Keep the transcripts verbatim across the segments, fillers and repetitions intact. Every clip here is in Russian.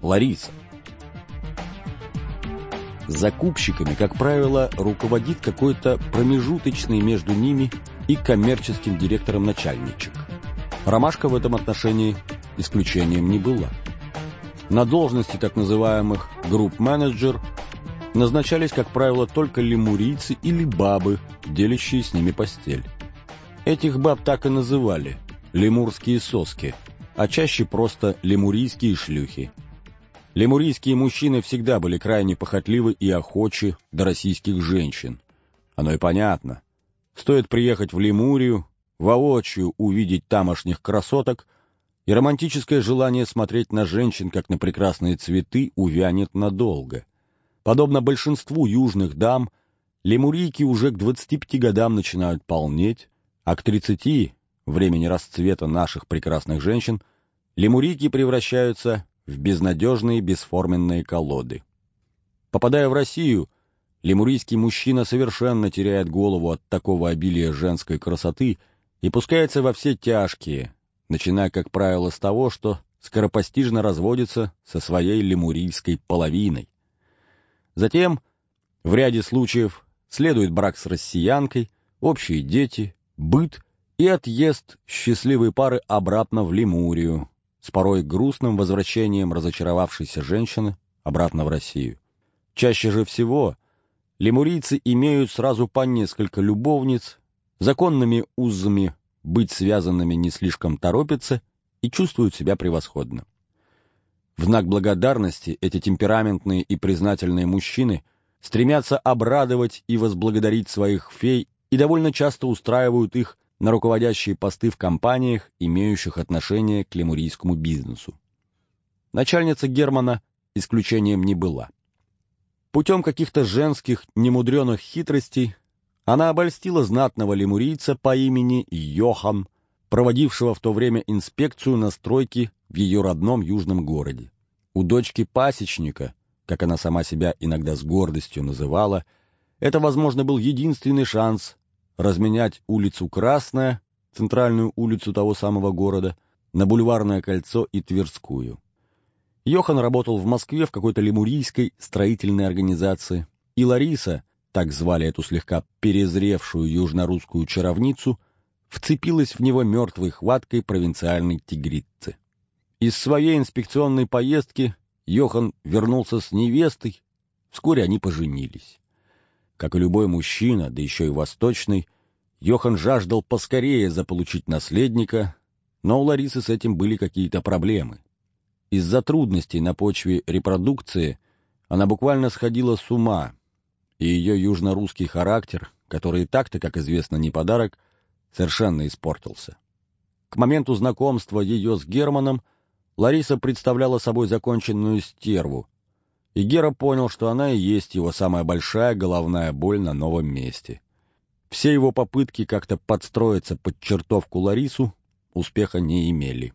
Лариса. Закупщиками, как правило, руководит какой-то промежуточный между ними и коммерческим директором начальничек. Ромашка в этом отношении исключением не была. На должности так называемых групп-менеджер назначались, как правило, только лемурийцы или бабы, делящие с ними постель. Этих баб так и называли – лемурские соски, а чаще просто лемурийские шлюхи. Лемурийские мужчины всегда были крайне похотливы и охочи до российских женщин. Оно и понятно. Стоит приехать в Лемурию, воочию увидеть тамошних красоток, и романтическое желание смотреть на женщин, как на прекрасные цветы, увянет надолго. Подобно большинству южных дам, лемурийки уже к двадцати пяти годам начинают полнеть, а к тридцати, времени расцвета наших прекрасных женщин, лемурийки превращаются в безнадежные бесформенные колоды. Попадая в Россию, лемурийский мужчина совершенно теряет голову от такого обилия женской красоты и пускается во все тяжкие, начиная, как правило, с того, что скоропостижно разводится со своей лемурийской половиной. Затем, в ряде случаев, следует брак с россиянкой, общие дети, быт и отъезд счастливой пары обратно в Лемурию, с порой грустным возвращением разочаровавшейся женщины обратно в Россию. Чаще же всего лемурийцы имеют сразу по несколько любовниц, законными узами быть связанными не слишком торопятся и чувствуют себя превосходно. В знак благодарности эти темпераментные и признательные мужчины стремятся обрадовать и возблагодарить своих фей и довольно часто устраивают их на руководящие посты в компаниях, имеющих отношение к лемурийскому бизнесу. Начальница Германа исключением не была. Путем каких-то женских немудреных хитростей она обольстила знатного лемурийца по имени Йохан, проводившего в то время инспекцию на стройке в ее родном южном городе. У дочки пасечника, как она сама себя иногда с гордостью называла, это, возможно, был единственный шанс разменять улицу Красная, центральную улицу того самого города, на Бульварное кольцо и Тверскую. Йохан работал в Москве в какой-то лемурийской строительной организации, и Лариса, так звали эту слегка перезревшую южнорусскую чаровницу, вцепилась в него мертвой хваткой провинциальной тигрицы. Из своей инспекционной поездки Йохан вернулся с невестой, вскоре они поженились. Как и любой мужчина, да еще и восточный, Йохан жаждал поскорее заполучить наследника, но у Ларисы с этим были какие-то проблемы. Из-за трудностей на почве репродукции она буквально сходила с ума, и ее южнорусский характер, который и так-то, как известно, не подарок, совершенно испортился. К моменту знакомства ее с Германом Лариса представляла собой законченную стерву, и Гера понял, что она и есть его самая большая головная боль на новом месте. Все его попытки как-то подстроиться под чертовку Ларису успеха не имели.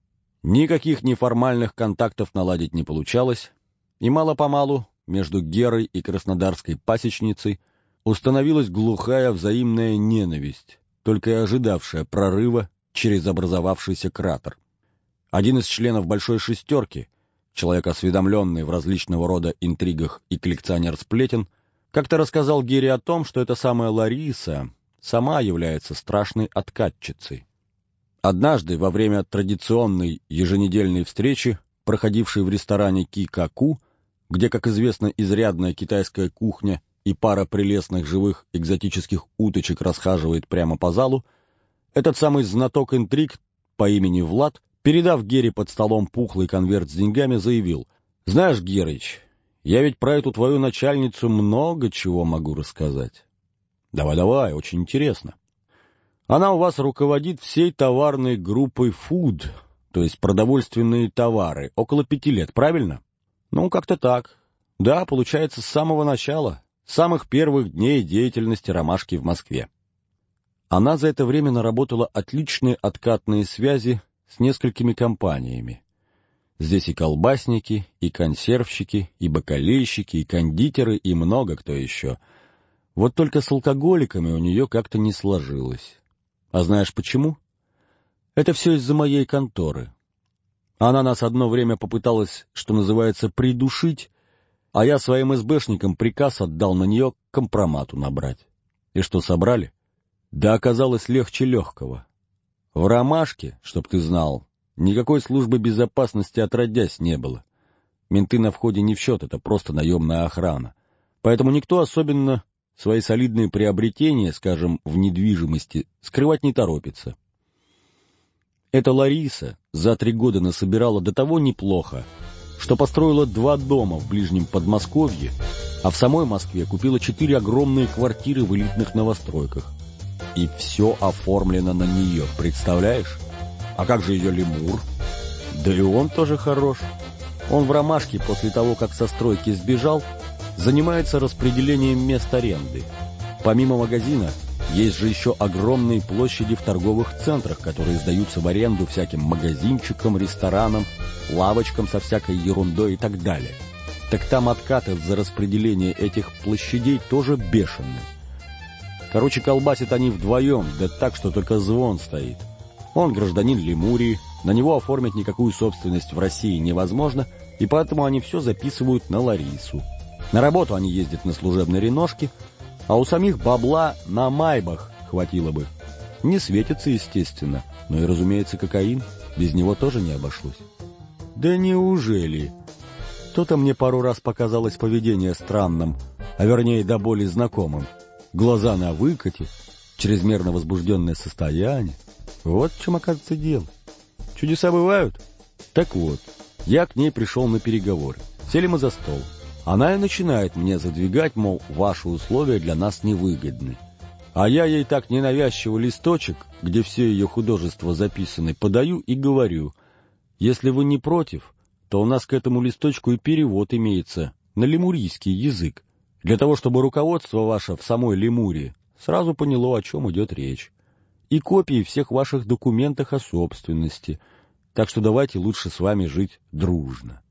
Никаких неформальных контактов наладить не получалось, и мало-помалу между Герой и краснодарской пасечницей установилась глухая взаимная ненависть, только и ожидавшая прорыва через образовавшийся кратер. Один из членов «Большой шестерки», человек, осведомленный в различного рода интригах и коллекционер сплетен, как-то рассказал Гере о том, что эта самая Лариса сама является страшной откатчицей. Однажды, во время традиционной еженедельной встречи, проходившей в ресторане Ки-Ка-Ку, где, как известно, изрядная китайская кухня и пара прелестных живых экзотических уточек расхаживает прямо по залу, этот самый знаток интриг по имени Влад, передав Гере под столом пухлый конверт с деньгами, заявил: «Знаешь, Герыч, я ведь про эту твою начальницу много чего могу рассказать. Давай-давай, очень интересно. Она у вас руководит всей товарной группой «Фуд», то есть продовольственные товары, около пяти лет, правильно? Ну, как-то так. Да, получается, с самого начала, с самых первых дней деятельности «Ромашки» в Москве. Она за это время наработала отличные откатные связи с несколькими компаниями. Здесь и колбасники, и консервщики, и бакалейщики, и кондитеры, и много кто еще. Вот только с алкоголиками у нее как-то не сложилось. А знаешь почему? Это все из-за моей конторы. Она нас одно время попыталась, что называется, придушить, а я своим эсбэшникам приказ отдал на нее компромату набрать. И что, собрали? Да оказалось легче легкого. В Ромашке, чтоб ты знал, никакой службы безопасности отродясь не было. Менты на входе не в счет, это просто наемная охрана. Поэтому никто особенно свои солидные приобретения, скажем, в недвижимости, скрывать не торопится. Эта Лариса за три года насобирала до того неплохо, что построила два дома в ближнем Подмосковье, а в самой Москве купила четыре огромные квартиры в элитных новостройках. И все оформлено на нее, представляешь? А как же ее лемур? Да и он тоже хорош. Он в Ромашке после того, как со стройки сбежал, занимается распределением мест аренды. Помимо магазина, есть же еще огромные площади в торговых центрах, которые сдаются в аренду всяким магазинчикам, ресторанам, лавочкам со всякой ерундой и так далее. Так там откаты за распределение этих площадей тоже бешеные. Короче, колбасят они вдвоем, да так, что только звон стоит. Он гражданин Лемурии, на него оформить никакую собственность в России невозможно, и поэтому они все записывают на Ларису. На работу они ездят на служебной реношке, а у самих бабла на майбах хватило бы. Не светится, естественно, но и, разумеется, кокаин, без него тоже не обошлось. Да неужели? То-то мне пару раз показалось поведение странным, а вернее до боли знакомым. Глаза на выкате, чрезмерно возбужденное состояние. Вот в чем, оказывается, дело. Чудеса бывают? Так вот, я к ней пришел на переговоры. Сели мы за стол. Она и начинает мне задвигать, мол, ваши условия для нас невыгодны. А я ей так ненавязчиво листочек, где все ее художества записаны, подаю и говорю: если вы не против, то у нас к этому листочку и перевод имеется на лемурийский язык, для того, чтобы руководство ваше в самой Лемурии сразу поняло, о чем идет речь. И копии всех ваших документов о собственности. Так что давайте лучше с вами жить дружно.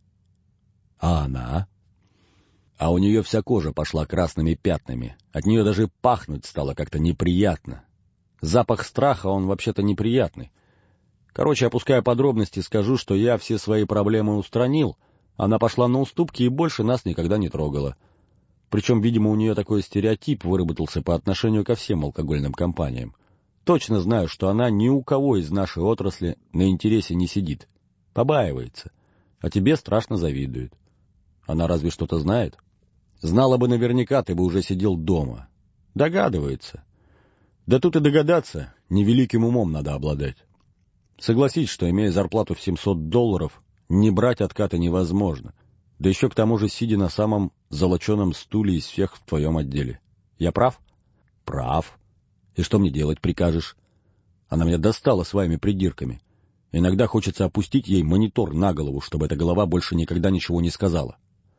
А она? А у нее вся кожа пошла красными пятнами. От нее даже пахнуть стало как-то неприятно. Запах страха, он вообще-то неприятный. Короче, опуская подробности, скажу, что я все свои проблемы устранил. Она пошла на уступки и больше нас никогда не трогала. Причем, видимо, у нее такой стереотип выработался по отношению ко всем алкогольным компаниям. Точно знаю, что она ни у кого из нашей отрасли на интересе не сидит. Побаивается. А тебе страшно завидует. Она разве что-то знает? Знала бы наверняка, ты бы уже сидел дома. Догадывается. Да тут и догадаться невеликим умом надо обладать. Согласись, что, имея зарплату в семьсот долларов, не брать откаты невозможно. Да еще к тому же сидя на самом золоченом стуле из всех в твоем отделе. Я прав? Прав. И что мне делать прикажешь? Она меня достала своими придирками. Иногда хочется опустить ей монитор на голову, чтобы эта голова больше никогда ничего не сказала.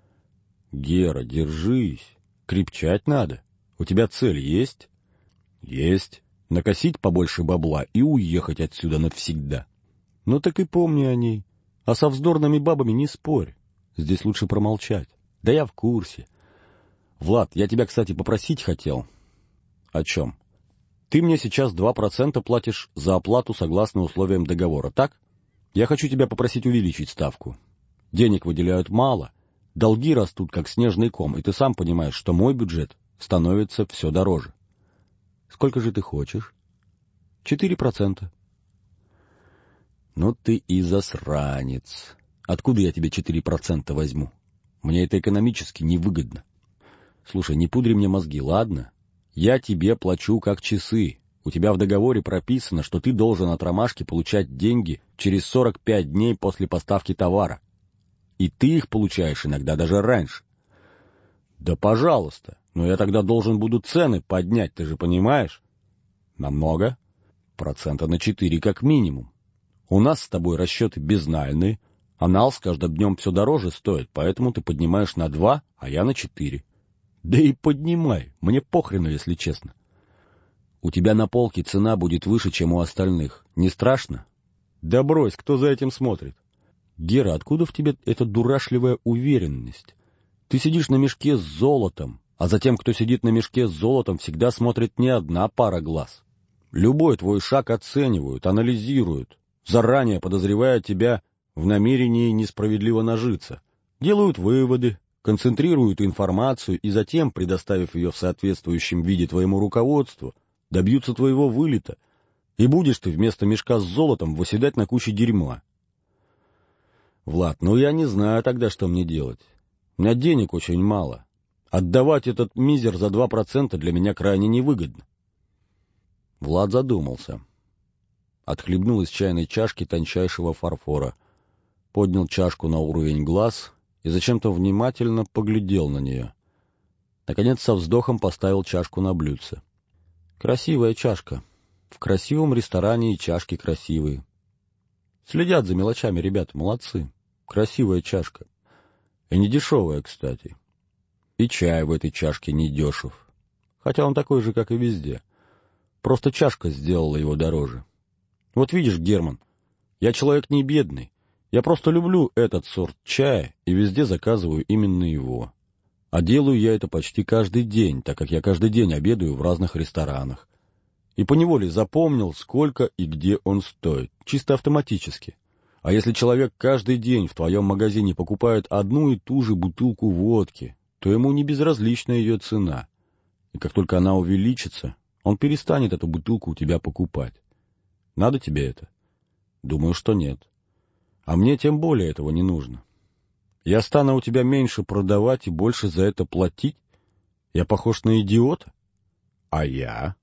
Гера, держись. Крепчать надо. У тебя цель есть? Есть. Накосить побольше бабла и уехать отсюда навсегда. Ну так и помни о ней. А со вздорными бабами не спорь. Здесь лучше промолчать. Да я в курсе. Влад, я тебя, кстати, попросить хотел. О чем? Ты мне сейчас два процента платишь за оплату согласно условиям договора, так? Я хочу тебя попросить увеличить ставку. Денег выделяют мало, долги растут, как снежный ком, и ты сам понимаешь, что мой бюджет становится все дороже. Сколько же ты хочешь? Четыре процента. Ну ты и засранец. Откуда я тебе четыре процента возьму? Мне это экономически невыгодно. Слушай, не пудри мне мозги, ладно? Я тебе плачу как часы. У тебя в договоре прописано, что ты должен от Ромашки получать деньги через сорок пять дней после поставки товара. И ты их получаешь иногда даже раньше. Да пожалуйста, но я тогда должен буду цены поднять, ты же понимаешь? Намного? Процента на четыре как минимум. У нас с тобой расчеты безнальные, а нал с каждым днем все дороже стоит, поэтому ты поднимаешь на два, а я на четыре. Да и поднимай, мне похрену, если честно. У тебя на полке цена будет выше, чем у остальных. Не страшно? Да брось, кто за этим смотрит? Гера, откуда в тебе эта дурашливая уверенность? Ты сидишь на мешке с золотом, а за тем, кто сидит на мешке с золотом, всегда смотрит не одна пара глаз. Любой твой шаг оценивают, анализируют, заранее подозревая тебя в намерении несправедливо нажиться. Делают выводы, концентрируют информацию и затем, предоставив ее в соответствующем виде твоему руководству, добьются твоего вылета, и будешь ты вместо мешка с золотом восседать на куче дерьма. Влад, ну я не знаю тогда, что мне делать. У меня денег очень мало. Отдавать этот мизер за два процента для меня крайне невыгодно. Влад задумался. Отхлебнул из чайной чашки тончайшего фарфора, поднял чашку на уровень глаз и зачем-то внимательно поглядел на нее. Наконец со вздохом поставил чашку на блюдце. Красивая чашка. В красивом ресторане и чашки красивые. Следят за мелочами ребята, молодцы. Красивая чашка. И не дешевая, кстати. И чай в этой чашке не дешев. Хотя он такой же, как и везде. Просто чашка сделала его дороже. Вот видишь, Герман, я человек не бедный. Я просто люблю этот сорт чая и везде заказываю именно его. А делаю я это почти каждый день, так как я каждый день обедаю в разных ресторанах. И поневоле запомнил, сколько и где он стоит, чисто автоматически. А если человек каждый день в твоем магазине покупает одну и ту же бутылку водки, то ему не безразлична ее цена. И как только она увеличится, он перестанет эту бутылку у тебя покупать. Надо тебе это? Думаю, что нет. А мне тем более этого не нужно. Я стану у тебя меньше продавать и больше за это платить? Я похож на идиота? А я?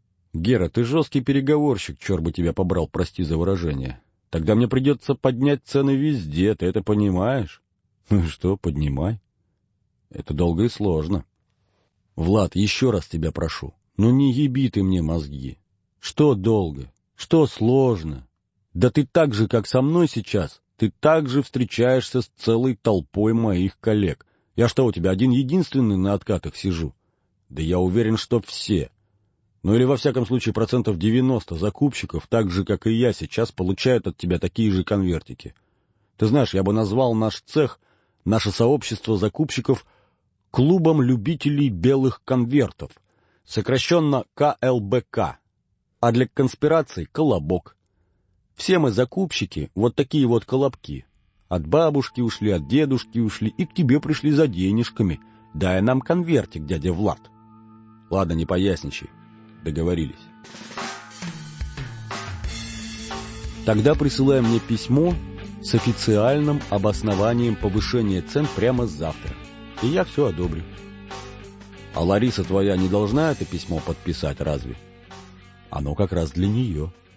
Гера, ты жесткий переговорщик, черт бы тебя побрал, прости за выражение. Тогда мне придется поднять цены везде, ты это понимаешь? Ну что, поднимай. Это долго и сложно. Влад, еще раз тебя прошу, ну не еби ты мне мозги. Что долго? Что сложно? Да ты так же, как со мной сейчас, ты так же встречаешься с целой толпой моих коллег. Я что, у тебя один-единственный на откатах сижу? Да я уверен, что все. Ну или во всяком случае процентов девяносто закупщиков, так же, как и я, сейчас получают от тебя такие же конвертики. Ты знаешь, я бы назвал наш цех, наше сообщество закупщиков клубом любителей белых конвертов, сокращенно ка эл бэ ка, а для конспираций — колобок. Все мы закупщики, вот такие вот колобки. От бабушки ушли, от дедушки ушли, и к тебе пришли за денежками. Дай нам конвертик, дядя Влад. Ладно, не поясничай. Договорились. Тогда присылай мне письмо с официальным обоснованием повышения цен прямо завтра, и я все одобрю. А Лариса твоя не должна это письмо подписать, разве? Оно как раз для нее.